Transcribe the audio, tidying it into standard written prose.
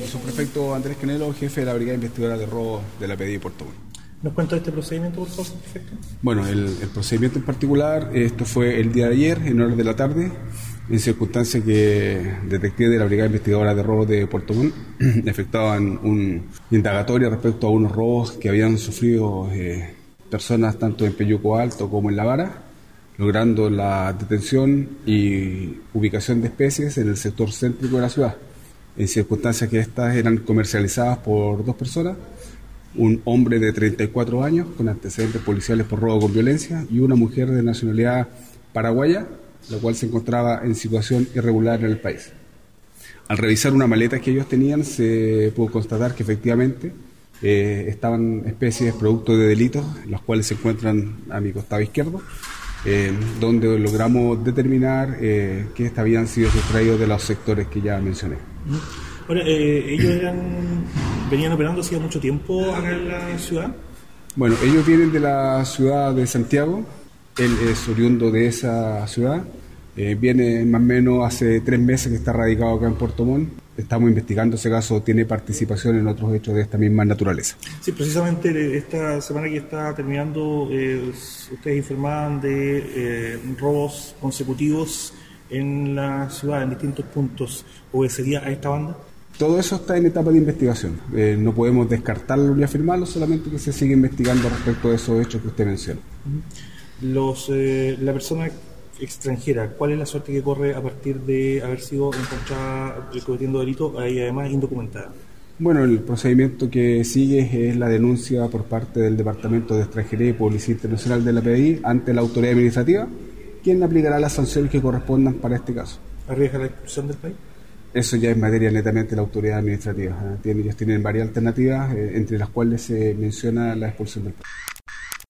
subprefecto Andrés Canelo, jefe de la Brigada Investigadora de Robo de la PDI de Puerto Montt. ¿Nos cuenta este procedimiento, por favor, subprefecto? Bueno, el procedimiento en particular, esto fue el día de ayer, en horas de la tarde, en circunstancia que detectives de la Brigada Investigadora de Robos de Puerto Montt efectuaban un indagatorio respecto a unos robos que habían sufrido personas tanto en Peyuco Alto como en La Vara, logrando la detención y ubicación de especies en el sector céntrico de la ciudad, en circunstancias que estas eran comercializadas por dos personas, un hombre de 34 años con antecedentes policiales por robo con violencia y una mujer de nacionalidad paraguaya, la cual se encontraba en situación irregular en el país. Al revisar una maleta que ellos tenían, se pudo constatar que efectivamente estaban especies producto de delitos, las cuales se encuentran a mi costado izquierdo, donde logramos determinar que estas habían sido sustraídos de los sectores que ya mencioné. Ahora, ¿ellos venían operando hacía mucho tiempo acá en la ciudad? Bueno, ellos vienen de la ciudad de Santiago, él es oriundo de esa ciudad, viene más o menos hace 3 meses que está radicado acá en Puerto Montt. Estamos investigando ese caso, tiene participación en otros hechos de esta misma naturaleza. Sí, precisamente esta semana que está terminando, ustedes informaban de robos consecutivos en la ciudad, en distintos puntos. ¿Obedecería a esta banda? Todo eso está en etapa de investigación. No podemos descartarlo ni afirmarlo, solamente que se sigue investigando respecto de esos hechos que usted menciona. La persona extranjera, ¿cuál es la suerte que corre a partir de haber sido encontrada cometiendo delito y además indocumentada? Bueno, el procedimiento que sigue es la denuncia por parte del Departamento de Extranjería y Policía Internacional de la PDI ante la autoridad administrativa, quien aplicará las sanciones que correspondan para este caso. ¿Arriesga la expulsión del país? Eso ya es materia netamente de la autoridad administrativa. Ellos tienen varias alternativas, entre las cuales se menciona la expulsión del país.